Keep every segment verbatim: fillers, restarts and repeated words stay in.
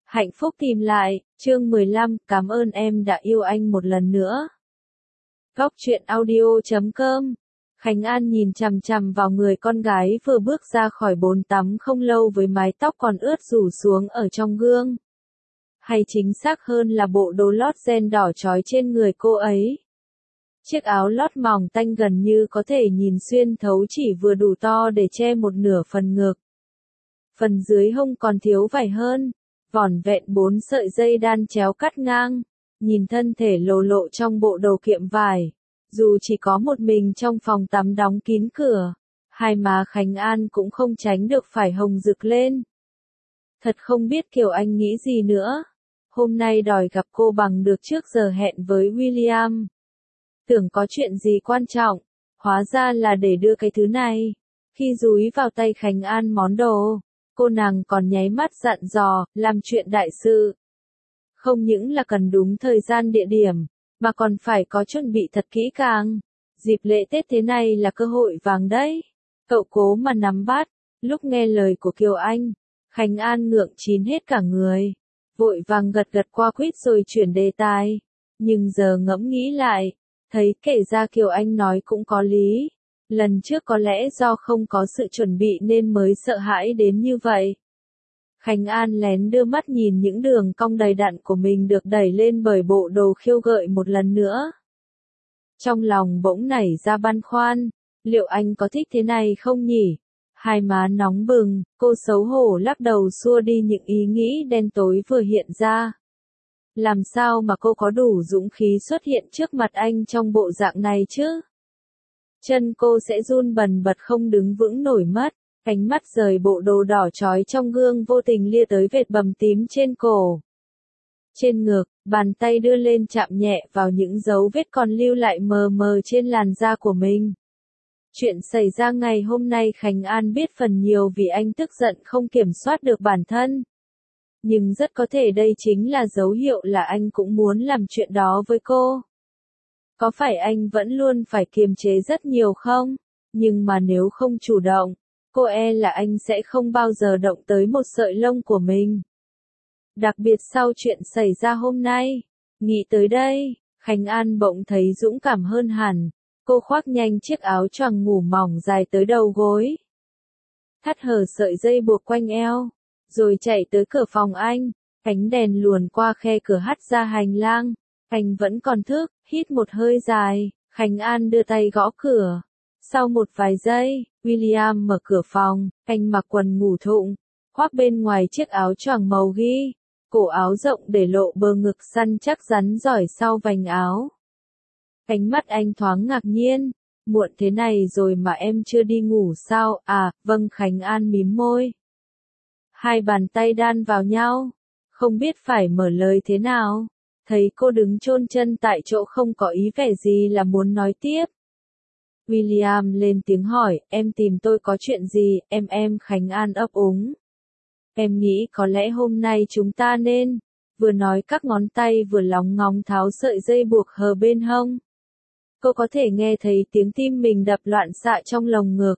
Hạnh phúc tìm lại, chương mười lăm, cảm ơn em đã yêu anh một lần nữa. Góc truyện audio chấm com. Khánh An nhìn chằm chằm vào người con gái vừa bước ra khỏi bồn tắm không lâu với mái tóc còn ướt rủ xuống ở trong gương. Hay chính xác hơn là bộ đồ lót ren đỏ chói trên người cô ấy. Chiếc áo lót mỏng tanh gần như có thể nhìn xuyên thấu chỉ vừa đủ to để che một nửa phần ngực. Phần dưới hông còn thiếu vải hơn, vỏn vẹn bốn sợi dây đan chéo cắt ngang, nhìn thân thể lồ lộ trong bộ đồ kiệm vải. Dù chỉ có một mình trong phòng tắm đóng kín cửa, hai má Khánh An cũng không tránh được phải hồng rực lên. Thật không biết Kiều Anh nghĩ gì nữa. Hôm nay đòi gặp cô bằng được trước giờ hẹn với William. Tưởng có chuyện gì quan trọng, hóa ra là để đưa cái thứ này. Khi dúi vào tay Khánh An món đồ, cô nàng còn nháy mắt dặn dò, làm chuyện đại sự. Không những là cần đúng thời gian địa điểm, mà còn phải có chuẩn bị thật kỹ càng. Dịp lễ Tết thế này là cơ hội vàng đấy. Cậu cố mà nắm bắt. Lúc nghe lời của Kiều Anh, Khánh An ngượng chín hết cả người. Vội vàng gật gật qua quýt rồi chuyển đề tài. Nhưng giờ ngẫm nghĩ lại, thấy kể ra Kiều Anh nói cũng có lý. Lần trước có lẽ do không có sự chuẩn bị nên mới sợ hãi đến như vậy. Khánh An lén đưa mắt nhìn những đường cong đầy đặn của mình được đẩy lên bởi bộ đồ khiêu gợi một lần nữa. Trong lòng bỗng nảy ra băn khoăn, liệu anh có thích thế này không nhỉ? Hai má nóng bừng, cô xấu hổ lắc đầu xua đi những ý nghĩ đen tối vừa hiện ra. Làm sao mà cô có đủ dũng khí xuất hiện trước mặt anh trong bộ dạng này chứ? Chân cô sẽ run bần bật không đứng vững nổi mất. Ánh mắt rời bộ đồ đỏ chói trong gương vô tình lia tới vệt bầm tím trên cổ. Trên ngực, bàn tay đưa lên chạm nhẹ vào những dấu vết còn lưu lại mờ mờ trên làn da của mình. Chuyện xảy ra ngày hôm nay Khánh An biết phần nhiều vì anh tức giận không kiểm soát được bản thân. Nhưng rất có thể đây chính là dấu hiệu là anh cũng muốn làm chuyện đó với cô. Có phải anh vẫn luôn phải kiềm chế rất nhiều không? Nhưng mà nếu không chủ động, cô e là anh sẽ không bao giờ động tới một sợi lông của mình. Đặc biệt sau chuyện xảy ra hôm nay. Nghĩ tới đây, Khánh An bỗng thấy dũng cảm hơn hẳn. Cô khoác nhanh chiếc áo choàng ngủ mỏng dài tới đầu gối. Thắt hở sợi dây buộc quanh eo. Rồi chạy tới cửa phòng anh. Ánh đèn luồn qua khe cửa hắt ra hành lang. Anh vẫn còn thức, hít một hơi dài. Khánh An đưa tay gõ cửa. Sau một vài giây, William mở cửa phòng, anh mặc quần ngủ thụng, khoác bên ngoài chiếc áo choàng màu ghi, cổ áo rộng để lộ bờ ngực săn chắc rắn giỏi sau vành áo. Ánh mắt anh thoáng ngạc nhiên, muộn thế này rồi mà em chưa đi ngủ sao? À, vâng. Khánh An mím môi. Hai bàn tay đan vào nhau, không biết phải mở lời thế nào. Thấy cô đứng chôn chân tại chỗ không có ý vẻ gì là muốn nói tiếp. William lên tiếng hỏi, em tìm tôi có chuyện gì? Em em Khánh An ấp úng. Em nghĩ có lẽ hôm nay chúng ta nên, vừa nói các ngón tay vừa lóng ngóng tháo sợi dây buộc hờ bên hông. Cô có thể nghe thấy tiếng tim mình đập loạn xạ trong lồng ngực.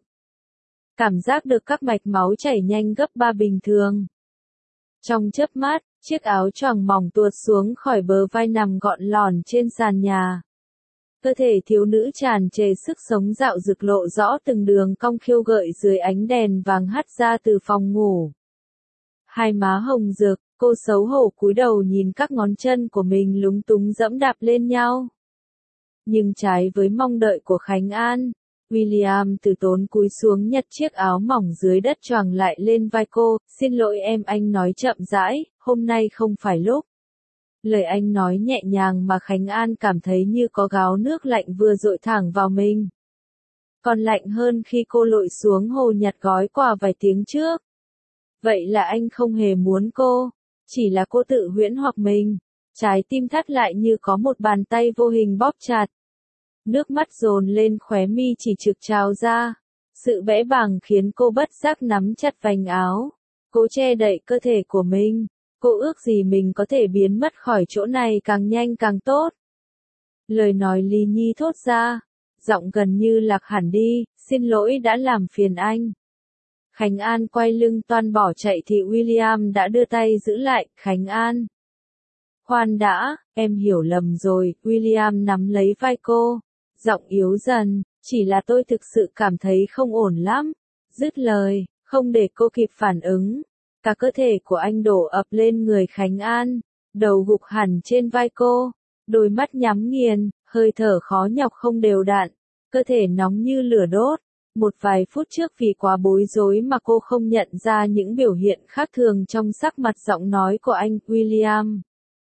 Cảm giác được các mạch máu chảy nhanh gấp ba bình thường. Trong chớp mắt, chiếc áo choàng mỏng tuột xuống khỏi bờ vai nằm gọn lỏn trên sàn nhà. Cơ thể thiếu nữ tràn trề sức sống dạo rực lộ rõ từng đường cong khiêu gợi dưới ánh đèn vàng hắt ra từ phòng ngủ. Hai má hồng rực, cô xấu hổ cúi đầu nhìn các ngón chân của mình lúng túng dẫm đạp lên nhau. Nhưng trái với mong đợi của Khánh An, William từ tốn cúi xuống nhặt chiếc áo mỏng dưới đất choàng lại lên vai cô. Xin lỗi em, anh nói chậm rãi, hôm nay không phải lúc. Lời anh nói nhẹ nhàng mà Khánh An cảm thấy như có gáo nước lạnh vừa dội thẳng vào mình. Còn lạnh hơn khi cô lội xuống hồ nhặt gói quà vài tiếng trước. Vậy là anh không hề muốn cô, chỉ là cô tự huyễn hoặc mình. Trái tim thắt lại như có một bàn tay vô hình bóp chặt. Nước mắt dồn lên khóe mi chỉ trực trào ra. Sự bẽ bàng khiến cô bất giác nắm chặt vành áo. Cố che đậy cơ thể của mình. Cô ước gì mình có thể biến mất khỏi chỗ này càng nhanh càng tốt. Lời nói Lý Nhi thốt ra, giọng gần như lạc hẳn đi, xin lỗi đã làm phiền anh. Khánh An quay lưng toan bỏ chạy thì William đã đưa tay giữ lại. Khánh An. Khoan đã, em hiểu lầm rồi. William nắm lấy vai cô, giọng yếu dần, chỉ là tôi thực sự cảm thấy không ổn lắm. Dứt lời, không để cô kịp phản ứng, cả cơ thể của anh đổ ập lên người Khánh An, đầu gục hẳn trên vai cô, đôi mắt nhắm nghiền, hơi thở khó nhọc không đều đặn, cơ thể nóng như lửa đốt. Một vài phút trước vì quá bối rối mà cô không nhận ra những biểu hiện khác thường trong sắc mặt giọng nói của anh. William.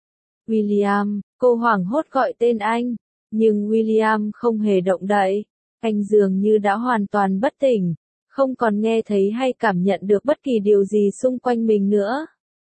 William, cô hoảng hốt gọi tên anh, nhưng William không hề động đậy. Anh dường như đã hoàn toàn bất tỉnh, không còn nghe thấy hay cảm nhận được bất kỳ điều gì xung quanh mình nữa.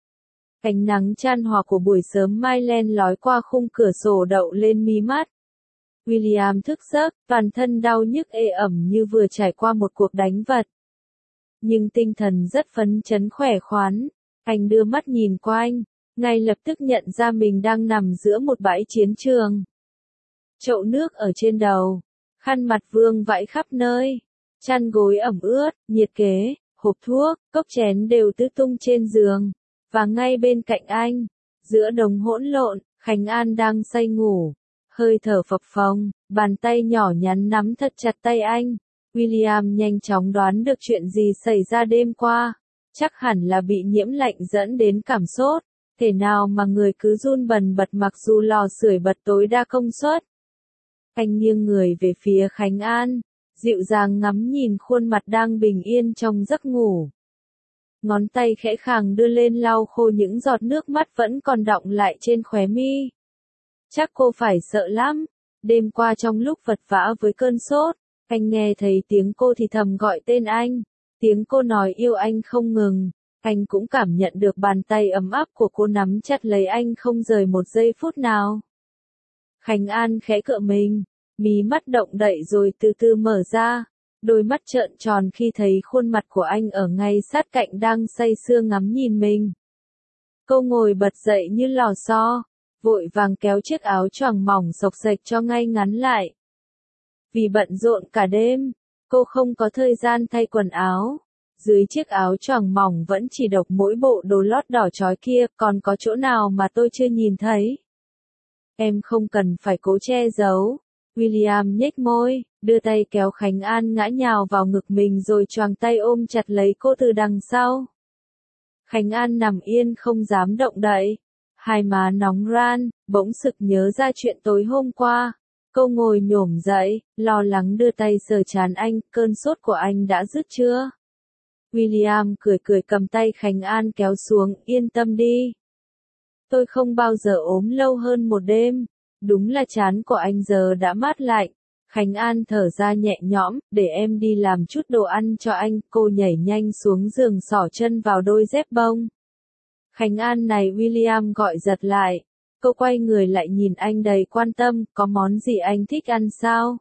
Ánh nắng chan hòa của buổi sớm mai len lói qua khung cửa sổ đậu lên mí mắt. William thức giấc, toàn thân đau nhức ê ẩm như vừa trải qua một cuộc đánh vật. Nhưng tinh thần rất phấn chấn khỏe khoắn. Anh đưa mắt nhìn quanh, ngay lập tức nhận ra mình đang nằm giữa một bãi chiến trường. Chậu nước ở trên đầu, khăn mặt vương vãi khắp nơi, chăn gối ẩm ướt, nhiệt kế, hộp thuốc, cốc chén đều tứ tung trên giường. Và ngay bên cạnh anh, giữa đống hỗn lộn, Khánh An đang say ngủ. Hơi thở phập phồng, bàn tay nhỏ nhắn nắm thật chặt tay anh. William nhanh chóng đoán được chuyện gì xảy ra đêm qua. Chắc hẳn là bị nhiễm lạnh dẫn đến cảm sốt. Thể nào mà người cứ run bần bật mặc dù lò sưởi bật tối đa công suất. Anh nghiêng người về phía Khánh An, dịu dàng ngắm nhìn khuôn mặt đang bình yên trong giấc ngủ. Ngón tay khẽ khàng đưa lên lau khô những giọt nước mắt vẫn còn đọng lại trên khóe mi. Chắc cô phải sợ lắm. Đêm qua trong lúc vật vã với cơn sốt, anh nghe thấy tiếng cô thì thầm gọi tên anh. Tiếng cô nói yêu anh không ngừng. Anh cũng cảm nhận được bàn tay ấm áp của cô nắm chặt lấy anh không rời một giây phút nào. Khánh An khẽ cựa mình, mí mắt động đậy rồi từ từ mở ra. Đôi mắt trợn tròn khi thấy khuôn mặt của anh ở ngay sát cạnh đang say sưa ngắm nhìn mình. Cô ngồi bật dậy như lò xo, vội vàng kéo chiếc áo choàng mỏng xộc xệch cho ngay ngắn lại. Vì bận rộn cả đêm, cô không có thời gian thay quần áo. Dưới chiếc áo choàng mỏng vẫn chỉ độc mỗi bộ đồ lót đỏ chói kia, còn có chỗ nào mà tôi chưa nhìn thấy. Em không cần phải cố che giấu. William nhếch môi, đưa tay kéo Khánh An ngã nhào vào ngực mình rồi choàng tay ôm chặt lấy cô từ đằng sau. Khánh An nằm yên không dám động đậy. Hai má nóng ran, bỗng sực nhớ ra chuyện tối hôm qua. Cô ngồi nhổm dậy, lo lắng đưa tay sờ trán anh, cơn sốt của anh đã dứt chưa? William cười cười cầm tay Khánh An kéo xuống, yên tâm đi. Tôi không bao giờ ốm lâu hơn một đêm. Đúng là trán của anh giờ đã mát lạnh. Khánh An thở ra nhẹ nhõm, để em đi làm chút đồ ăn cho anh. Cô nhảy nhanh xuống giường xỏ chân vào đôi dép bông. Khánh An này, William gọi giật lại. Cô quay người lại nhìn anh đầy quan tâm, có món gì anh thích ăn sao?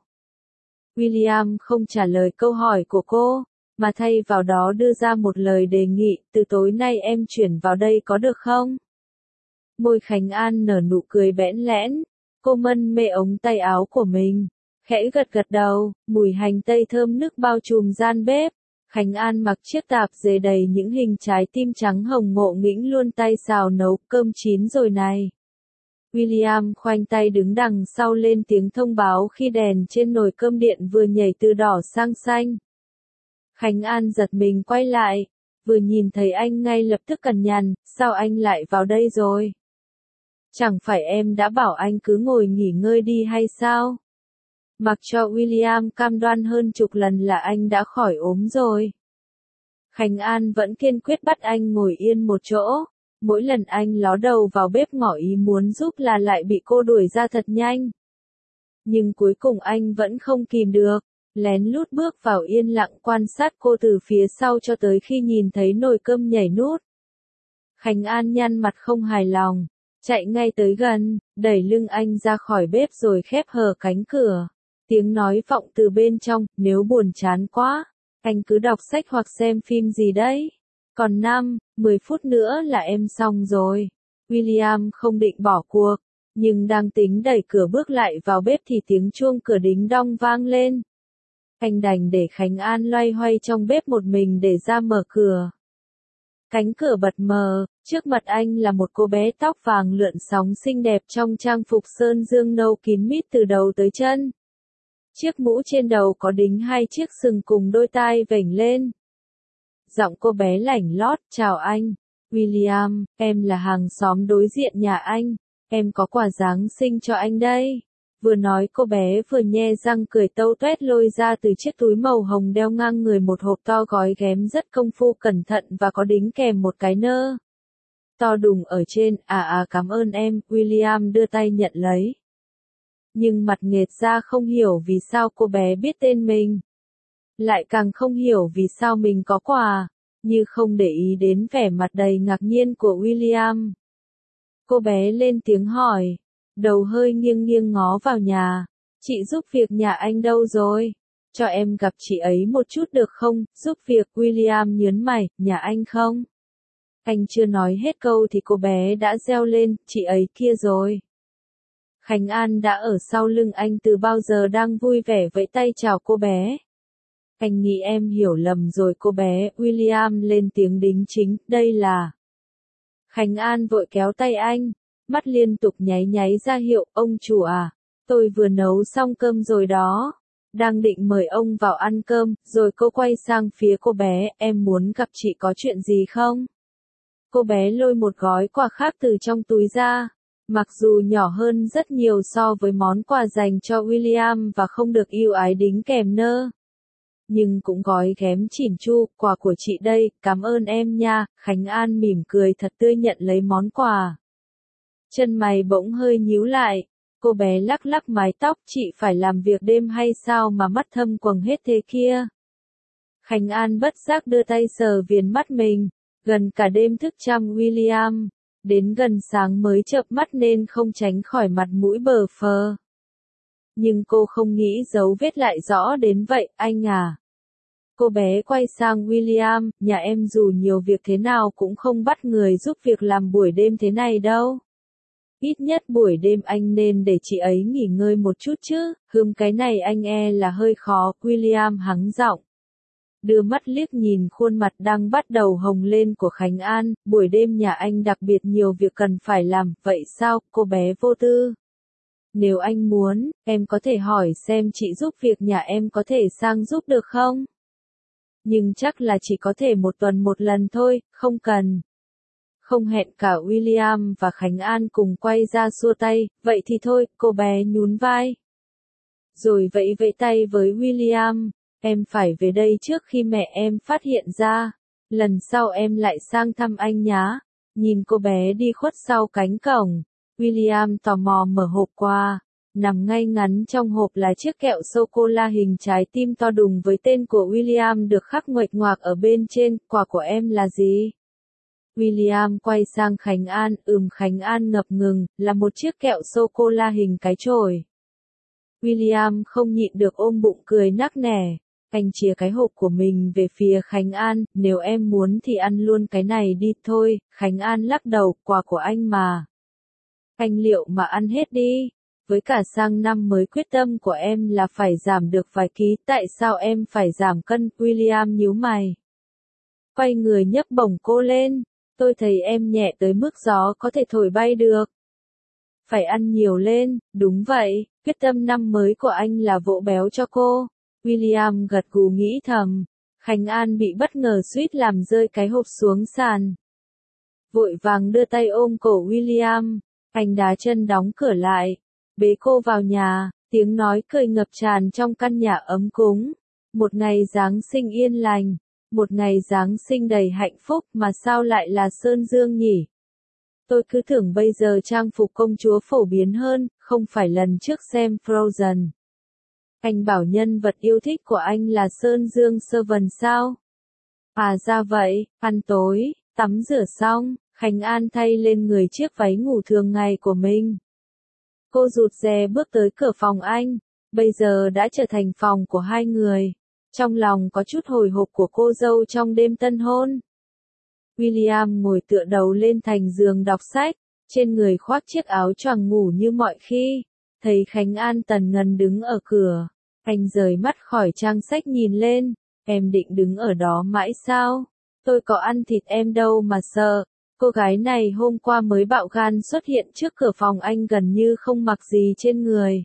William không trả lời câu hỏi của cô, mà thay vào đó đưa ra một lời đề nghị, từ tối nay em chuyển vào đây có được không? Môi Khánh An nở nụ cười bẽn lẽn, cô mân mê ống tay áo của mình, khẽ gật gật đầu, mùi hành tây thơm nức bao trùm gian bếp. Khánh An mặc chiếc tạp dề đầy những hình trái tim trắng hồng ngộ nghĩnh luôn tay xào nấu, cơm chín rồi này. William khoanh tay đứng đằng sau lên tiếng thông báo khi đèn trên nồi cơm điện vừa nhảy từ đỏ sang xanh. Khánh An giật mình quay lại, vừa nhìn thấy anh ngay lập tức cằn nhằn, sao anh lại vào đây rồi? Chẳng phải em đã bảo anh cứ ngồi nghỉ ngơi đi hay sao? Mặc cho William cam đoan hơn chục lần là anh đã khỏi ốm rồi. Khánh An vẫn kiên quyết bắt anh ngồi yên một chỗ. Mỗi lần anh ló đầu vào bếp ngỏ ý muốn giúp là lại bị cô đuổi ra thật nhanh. Nhưng cuối cùng anh vẫn không kìm được, lén lút bước vào yên lặng quan sát cô từ phía sau cho tới khi nhìn thấy nồi cơm nhảy nút. Khánh An nhăn mặt không hài lòng, chạy ngay tới gần, đẩy lưng anh ra khỏi bếp rồi khép hờ cánh cửa. Tiếng nói vọng từ bên trong, nếu buồn chán quá, anh cứ đọc sách hoặc xem phim gì đấy. Còn năm, mười phút nữa là em xong rồi. William không định bỏ cuộc, nhưng đang tính đẩy cửa bước lại vào bếp thì tiếng chuông cửa đính đong vang lên. Anh đành để Khánh An loay hoay trong bếp một mình để ra mở cửa. Cánh cửa bật mờ, trước mặt anh là một cô bé tóc vàng lượn sóng xinh đẹp trong trang phục sơn dương nâu kín mít từ đầu tới chân. Chiếc mũ trên đầu có đính hai chiếc sừng cùng đôi tai vểnh lên. Giọng cô bé lảnh lót, chào anh, William, em là hàng xóm đối diện nhà anh, em có quà Giáng sinh cho anh đây. Vừa nói cô bé vừa nhe răng cười tâu tuét lôi ra từ chiếc túi màu hồng đeo ngang người một hộp to gói ghém rất công phu cẩn thận và có đính kèm một cái nơ to đùng ở trên. À à cảm ơn em, William đưa tay nhận lấy. Nhưng mặt nghệt ra không hiểu vì sao cô bé biết tên mình. Lại càng không hiểu vì sao mình có quà, như không để ý đến vẻ mặt đầy ngạc nhiên của William. Cô bé lên tiếng hỏi, đầu hơi nghiêng nghiêng ngó vào nhà. Chị giúp việc nhà anh đâu rồi? Cho em gặp chị ấy một chút được không? Giúp việc, William nhớn mày, nhà anh không? Anh chưa nói hết câu thì cô bé đã reo lên, chị ấy kia rồi. Khánh An đã ở sau lưng anh từ bao giờ đang vui vẻ vẫy tay chào cô bé. Anh nghĩ em hiểu lầm rồi cô bé, William lên tiếng đính chính, đây là... Khánh An vội kéo tay anh, mắt liên tục nháy nháy ra hiệu, ông chủ à, tôi vừa nấu xong cơm rồi đó. Đang định mời ông vào ăn cơm, rồi cô quay sang phía cô bé, em muốn gặp chị có chuyện gì không? Cô bé lôi một gói quà khác từ trong túi ra. Mặc dù nhỏ hơn rất nhiều so với món quà dành cho William và không được ưu ái đính kèm nơ. Nhưng cũng gói ghém chỉn chu, quà của chị đây, cảm ơn em nha. Khánh An mỉm cười thật tươi nhận lấy món quà. Chân mày bỗng hơi nhíu lại, cô bé lắc lắc mái tóc, chị phải làm việc đêm hay sao mà mắt thâm quầng hết thế kia. Khánh An bất giác đưa tay sờ viền mắt mình, gần cả đêm thức chăm William. Đến gần sáng mới chợp mắt nên không tránh khỏi mặt mũi bờ phờ. Nhưng cô không nghĩ dấu vết lại rõ đến vậy, anh à. Cô bé quay sang William, nhà em dù nhiều việc thế nào cũng không bắt người giúp việc làm buổi đêm thế này đâu. Ít nhất buổi đêm anh nên để chị ấy nghỉ ngơi một chút chứ, hừm cái này anh e là hơi khó, William hắng giọng. Đưa mắt liếc nhìn khuôn mặt đang bắt đầu hồng lên của Khánh An, buổi đêm nhà anh đặc biệt nhiều việc cần phải làm, vậy sao, cô bé vô tư. Nếu anh muốn, em có thể hỏi xem chị giúp việc nhà em có thể sang giúp được không? Nhưng chắc là chỉ có thể một tuần một lần thôi, không cần. Không hẹn cả William và Khánh An cùng quay ra xua tay, vậy thì thôi, cô bé nhún vai. Rồi vẫy vẫy tay với William. Em phải về đây trước khi mẹ em phát hiện ra. Lần sau em lại sang thăm anh nhá. Nhìn cô bé đi khuất sau cánh cổng. William tò mò mở hộp quà. Nằm ngay ngắn trong hộp là chiếc kẹo sô-cô-la hình trái tim to đùng với tên của William được khắc nguệch ngoạc ở bên trên. Quà của em là gì? William quay sang Khánh An. Ừm Khánh An ngập ngừng, là một chiếc kẹo sô-cô-la hình cái chổi. William không nhịn được ôm bụng cười nắc nẻ. Anh chìa cái hộp của mình về phía Khánh An, nếu em muốn thì ăn luôn cái này đi thôi. Khánh An lắc đầu, quà của anh mà. Anh liệu mà ăn hết đi. Với cả sang năm mới quyết tâm của em là phải giảm được vài ký, tại sao em phải giảm cân? William nhíu mày. Quay người nhấc bổng cô lên, tôi thấy em nhẹ tới mức gió có thể thổi bay được. Phải ăn nhiều lên, đúng vậy, quyết tâm năm mới của anh là vỗ béo cho cô. William gật gù nghĩ thầm. Khánh An bị bất ngờ suýt làm rơi cái hộp xuống sàn. Vội vàng đưa tay ôm cổ William. Anh đá chân đóng cửa lại. Bế cô vào nhà. Tiếng nói cười ngập tràn trong căn nhà ấm cúng. Một ngày Giáng sinh yên lành. Một ngày Giáng sinh đầy hạnh phúc mà sao lại là Sơn Dương nhỉ? Tôi cứ tưởng bây giờ trang phục công chúa phổ biến hơn, không phải lần trước xem Frozen. Anh bảo nhân vật yêu thích của anh là Sơn Dương Servant sao? À ra vậy, ăn tối, tắm rửa xong, Khánh An thay lên người chiếc váy ngủ thường ngày của mình. Cô rụt rè bước tới cửa phòng anh, bây giờ đã trở thành phòng của hai người. Trong lòng có chút hồi hộp của cô dâu trong đêm tân hôn. William ngồi tựa đầu lên thành giường đọc sách, trên người khoác chiếc áo choàng ngủ như mọi khi. Thấy Khánh An tần ngần đứng ở cửa. Anh rời mắt khỏi trang sách nhìn lên, em định đứng ở đó mãi sao? Tôi có ăn thịt em đâu mà sợ. Cô gái này hôm qua mới bạo gan xuất hiện trước cửa phòng anh gần như không mặc gì trên người.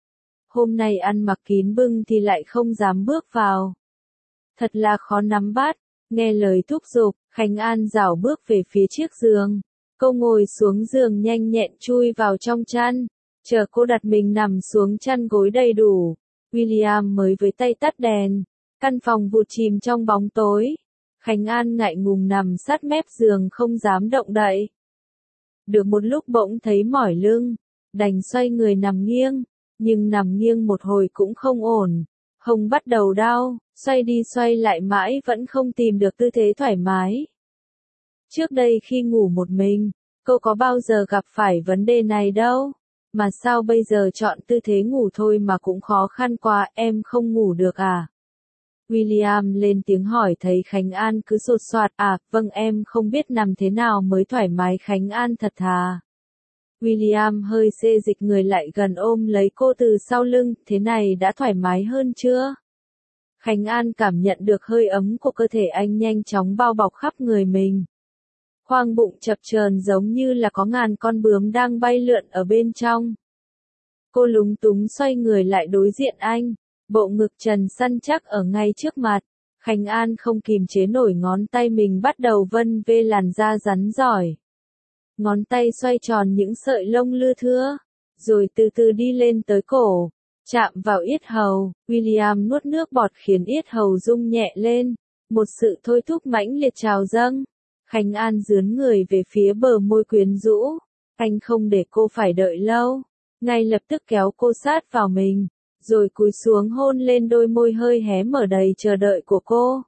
Hôm nay ăn mặc kín bưng thì lại không dám bước vào. Thật là khó nắm bắt. Nghe lời thúc giục, Khánh An rảo bước về phía chiếc giường. Cô ngồi xuống giường nhanh nhẹn chui vào trong chăn. Chờ cô đặt mình nằm xuống chăn gối đầy đủ. William mới với tay tắt đèn. Căn phòng vụt chìm trong bóng tối. Khánh An ngại ngùng nằm sát mép giường không dám động đậy. Được một lúc bỗng thấy mỏi lưng. Đành xoay người nằm nghiêng. Nhưng nằm nghiêng một hồi cũng không ổn. Hông bắt đầu đau, xoay đi xoay lại mãi vẫn không tìm được tư thế thoải mái. Trước đây khi ngủ một mình, cô có bao giờ gặp phải vấn đề này đâu. Mà sao bây giờ chọn tư thế ngủ thôi mà cũng khó khăn quá, em không ngủ được à? William lên tiếng hỏi thấy Khánh An cứ sột soạt, à, vâng em không biết nằm thế nào mới thoải mái. Khánh An thật thà. William hơi xê dịch người lại gần ôm lấy cô từ sau lưng, thế này đã thoải mái hơn chưa? Khánh An cảm nhận được hơi ấm của cơ thể anh nhanh chóng bao bọc khắp người mình. Khoang bụng chập chờn giống như là có ngàn con bướm đang bay lượn ở bên trong. Cô lúng túng xoay người lại đối diện anh, bộ ngực trần săn chắc ở ngay trước mặt. Khánh An không kìm chế nổi ngón tay mình bắt đầu vân vê làn da rắn giỏi. Ngón tay xoay tròn những sợi lông lưa thưa, rồi từ từ đi lên tới cổ, chạm vào yết hầu. William nuốt nước bọt khiến yết hầu rung nhẹ lên, một sự thôi thúc mãnh liệt trào dâng. Khánh An dướn người về phía bờ môi quyến rũ, anh không để cô phải đợi lâu, ngay lập tức kéo cô sát vào mình, rồi cúi xuống hôn lên đôi môi hơi hé mở đầy chờ đợi của cô.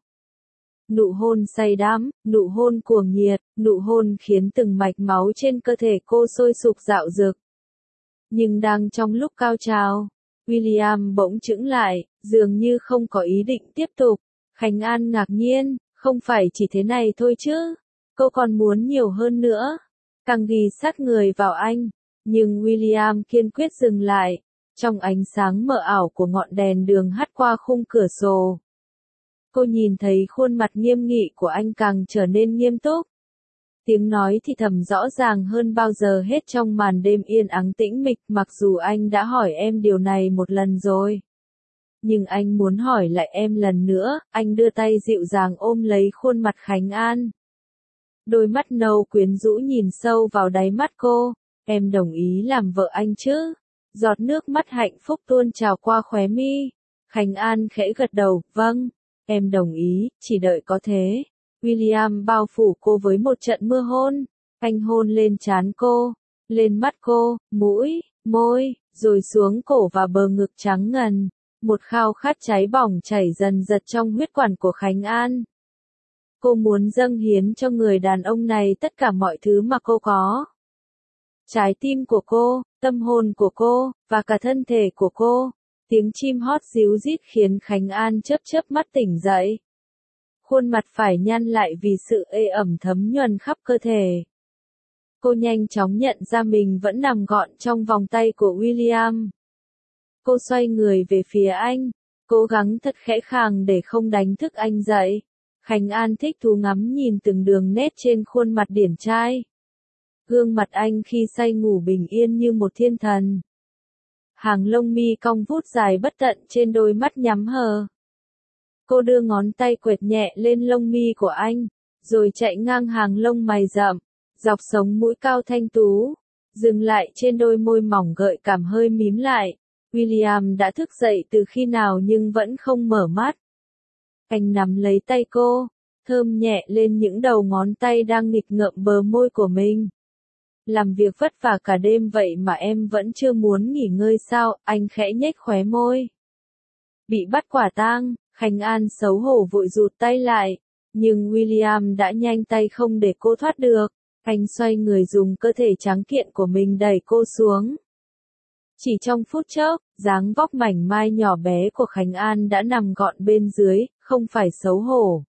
Nụ hôn say đắm, nụ hôn cuồng nhiệt, nụ hôn khiến từng mạch máu trên cơ thể cô sôi sục dạo dực. Nhưng đang trong lúc cao trào, William bỗng chững lại, dường như không có ý định tiếp tục. Khánh An ngạc nhiên, không phải chỉ thế này thôi chứ, cô còn muốn nhiều hơn nữa. Càng ghi sát người vào anh, nhưng William kiên quyết dừng lại, trong ánh sáng mờ ảo của ngọn đèn đường hắt qua khung cửa sổ. Cô nhìn thấy khuôn mặt nghiêm nghị của anh càng trở nên nghiêm túc. Tiếng nói thì thầm rõ ràng hơn bao giờ hết trong màn đêm yên ắng tĩnh mịch, mặc dù anh đã hỏi em điều này một lần rồi. Nhưng anh muốn hỏi lại em lần nữa. Anh đưa tay dịu dàng ôm lấy khuôn mặt Khánh An. Đôi mắt nâu quyến rũ nhìn sâu vào đáy mắt cô. Em đồng ý làm vợ anh chứ? Giọt nước mắt hạnh phúc tuôn trào qua khóe mi. Khánh An khẽ gật đầu, vâng, em đồng ý, chỉ đợi có thế. William bao phủ cô với một trận mưa hôn. Anh hôn lên trán cô, lên mắt cô, mũi, môi, rồi xuống cổ và bờ ngực trắng ngần. Một khao khát cháy bỏng chảy dần dật trong huyết quản của Khánh An. Cô muốn dâng hiến cho người đàn ông này tất cả mọi thứ mà cô có. Trái tim của cô, tâm hồn của cô, và cả thân thể của cô. Tiếng chim hót ríu rít khiến Khánh An chớp chớp mắt tỉnh dậy. Khuôn mặt phải nhăn lại vì sự ê ẩm thấm nhuần khắp cơ thể. Cô nhanh chóng nhận ra mình vẫn nằm gọn trong vòng tay của William. Cô xoay người về phía anh, cố gắng thật khẽ khàng để không đánh thức anh dậy. Khánh An thích thú ngắm nhìn từng đường nét trên khuôn mặt điển trai. Gương mặt anh khi say ngủ bình yên như một thiên thần. Hàng lông mi cong vút dài bất tận trên đôi mắt nhắm hờ. Cô đưa ngón tay quệt nhẹ lên lông mi của anh, rồi chạy ngang hàng lông mày rậm, dọc sống mũi cao thanh tú, dừng lại trên đôi môi mỏng gợi cảm hơi mím lại. William đã thức dậy từ khi nào nhưng vẫn không mở mắt. Anh nắm lấy tay cô, thơm nhẹ lên những đầu ngón tay đang nghịch ngợm bờ môi của mình. Làm việc vất vả cả đêm vậy mà em vẫn chưa muốn nghỉ ngơi sao? Anh khẽ nhếch khóe môi. Bị bắt quả tang, Khánh An xấu hổ vội rụt tay lại, nhưng William đã nhanh tay không để cô thoát được. Anh xoay người dùng cơ thể trắng kiện của mình đẩy cô xuống. Chỉ trong phút chốc, dáng vóc mảnh mai nhỏ bé của Khánh An đã nằm gọn bên dưới, không phải xấu hổ.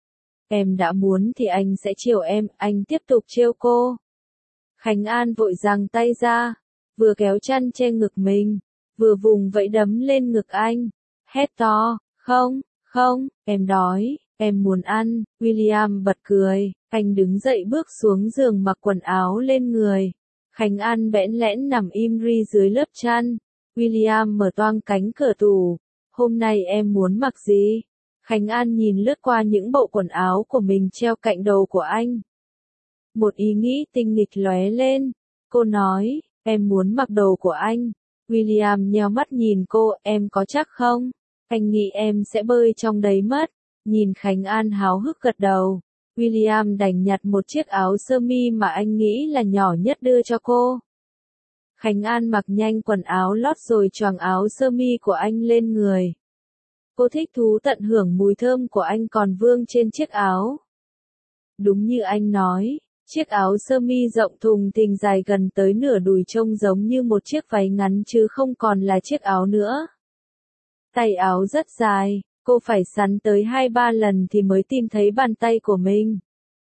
Em đã muốn thì anh sẽ chiều em, anh tiếp tục trêu cô. Khánh An vội giằng tay ra, vừa kéo chăn che ngực mình, vừa vùng vẫy đấm lên ngực anh. hét to, không, không, em đói, em muốn ăn. William bật cười, anh đứng dậy bước xuống giường mặc quần áo lên người. Khánh An bẽn lẽn nằm im ri dưới lớp chăn. William mở toang cánh cửa tủ. Hôm nay em muốn mặc gì? Khánh An nhìn lướt qua những bộ quần áo của mình treo cạnh đầu của anh. Một ý nghĩ tinh nghịch lóe lên. Cô nói, em muốn mặc đồ của anh. William nheo mắt nhìn cô, em có chắc không? Anh nghĩ em sẽ bơi trong đấy mất. Nhìn Khánh An háo hức gật đầu. William đành nhặt một chiếc áo sơ mi mà anh nghĩ là nhỏ nhất đưa cho cô. Khánh An mặc nhanh quần áo lót rồi choàng áo sơ mi của anh lên người. Cô thích thú tận hưởng mùi thơm của anh còn vương trên chiếc áo. Đúng như anh nói, chiếc áo sơ mi rộng thùng thình dài gần tới nửa đùi trông giống như một chiếc váy ngắn chứ không còn là chiếc áo nữa. Tay áo rất dài, cô phải sắn tới hai ba lần thì mới tìm thấy bàn tay của mình.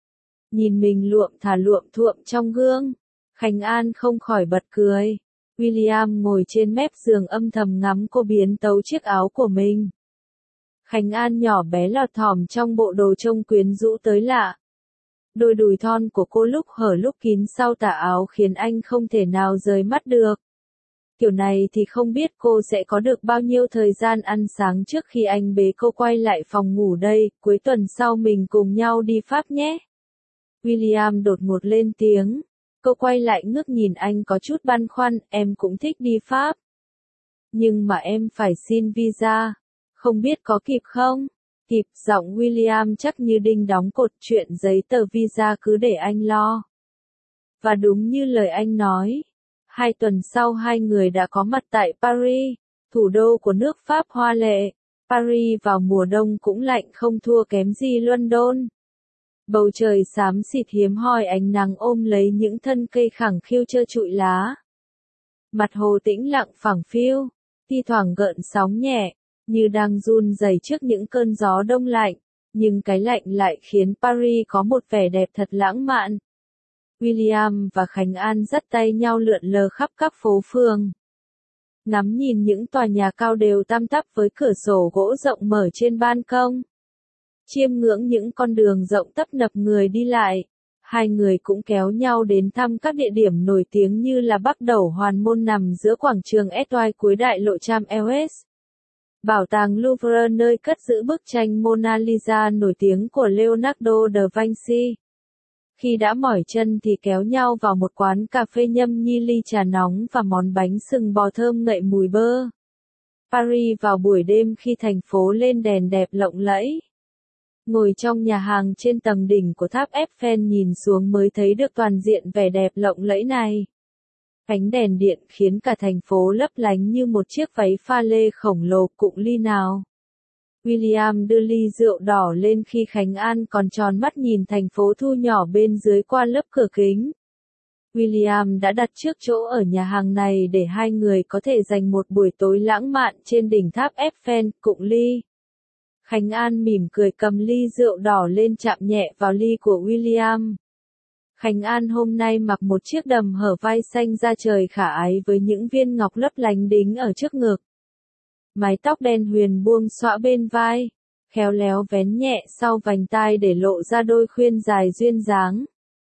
Nhìn mình luộm thả luộm thuộm trong gương, Khánh An không khỏi bật cười. William ngồi trên mép giường âm thầm ngắm cô biến tấu chiếc áo của mình. Khánh An nhỏ bé lọt thỏm trong bộ đồ trông quyến rũ tới lạ. Đôi đùi thon của cô lúc hở lúc kín sau tà áo khiến anh không thể nào rời mắt được. Kiểu này thì không biết cô sẽ có được bao nhiêu thời gian ăn sáng trước khi anh bế cô quay lại phòng ngủ đây, cuối tuần sau mình cùng nhau đi Pháp nhé. William đột ngột lên tiếng. Cô quay lại ngước nhìn anh có chút băn khoăn, em cũng thích đi Pháp. Nhưng mà em phải xin visa. Không biết có kịp không? Kịp, giọng William chắc như đinh đóng cột, chuyện giấy tờ visa cứ để anh lo. Và đúng như lời anh nói, hai tuần sau hai người đã có mặt tại Paris, thủ đô của nước Pháp hoa lệ. Paris vào mùa đông cũng lạnh không thua kém gì London. Bầu trời xám xịt hiếm hoi ánh nắng ôm lấy những thân cây khẳng khiu trơ trụi lá. Mặt hồ tĩnh lặng phẳng phiu, thi thoảng gợn sóng nhẹ, như đang run rẩy trước những cơn gió đông lạnh, nhưng cái lạnh lại khiến Paris có một vẻ đẹp thật lãng mạn. William và Khánh An dắt tay nhau lượn lờ khắp các phố phường. Ngắm nhìn những tòa nhà cao đều tăm tắp với cửa sổ gỗ rộng mở trên ban công. Chiêm ngưỡng những con đường rộng tấp nập người đi lại. Hai người cũng kéo nhau đến thăm các địa điểm nổi tiếng như là Bắc Đẩu Hoàn Môn nằm giữa quảng trường Étoile cuối đại lộ Champs Élysées. Bảo tàng Louvre nơi cất giữ bức tranh Mona Lisa nổi tiếng của Leonardo da Vinci. Khi đã mỏi chân thì kéo nhau vào một quán cà phê nhâm nhi ly trà nóng và món bánh sừng bò thơm ngậy mùi bơ. Paris vào buổi đêm khi thành phố lên đèn đẹp lộng lẫy. Ngồi trong nhà hàng trên tầng đỉnh của tháp Eiffel nhìn xuống mới thấy được toàn diện vẻ đẹp lộng lẫy này. Ánh đèn điện khiến cả thành phố lấp lánh như một chiếc váy pha lê khổng lồ. Cụng ly nào. William đưa ly rượu đỏ lên khi Khánh An còn tròn mắt nhìn thành phố thu nhỏ bên dưới qua lớp cửa kính. William đã đặt trước chỗ ở nhà hàng này để hai người có thể dành một buổi tối lãng mạn trên đỉnh tháp Eiffel. Cụng ly. Khánh An mỉm cười cầm ly rượu đỏ lên chạm nhẹ vào ly của William. Khánh An hôm nay mặc một chiếc đầm hở vai xanh da trời khả ái với những viên ngọc lấp lánh đính ở trước ngực. Mái tóc đen huyền buông xõa bên vai, khéo léo vén nhẹ sau vành tai để lộ ra đôi khuyên dài duyên dáng.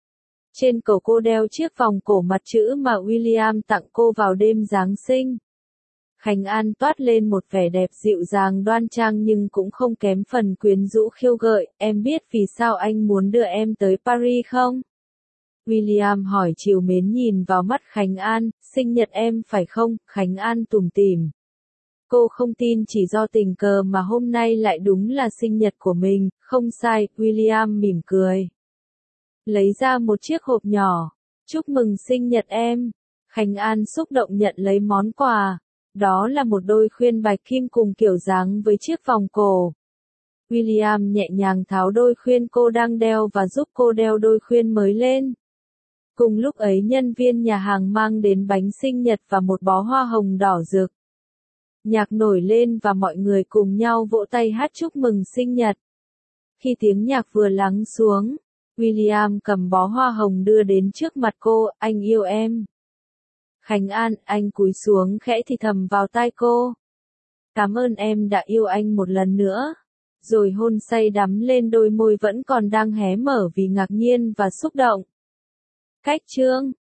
Trên cổ cô đeo chiếc vòng cổ mặt chữ mà William tặng cô vào đêm Giáng sinh. Khánh An toát lên một vẻ đẹp dịu dàng đoan trang nhưng cũng không kém phần quyến rũ khiêu gợi. Em biết vì sao anh muốn đưa em tới Paris không? William hỏi trìu mến nhìn vào mắt Khánh An. Sinh nhật em phải không? Khánh An tủm tỉm. Cô không tin chỉ do tình cờ mà hôm nay lại đúng là sinh nhật của mình. Không sai, William mỉm cười. Lấy ra một chiếc hộp nhỏ. Chúc mừng sinh nhật em. Khánh An xúc động nhận lấy món quà. Đó là một đôi khuyên bạch kim cùng kiểu dáng với chiếc vòng cổ. William nhẹ nhàng tháo đôi khuyên cô đang đeo và giúp cô đeo đôi khuyên mới lên. Cùng lúc ấy nhân viên nhà hàng mang đến bánh sinh nhật và một bó hoa hồng đỏ rực. Nhạc nổi lên và mọi người cùng nhau vỗ tay hát chúc mừng sinh nhật. Khi tiếng nhạc vừa lắng xuống, William cầm bó hoa hồng đưa đến trước mặt cô. Anh yêu em. Khánh An, anh cúi xuống khẽ thì thầm vào tai cô. cảm ơn em đã yêu anh một lần nữa. Rồi hôn say đắm lên đôi môi vẫn còn đang hé mở vì ngạc nhiên và xúc động. Cách chương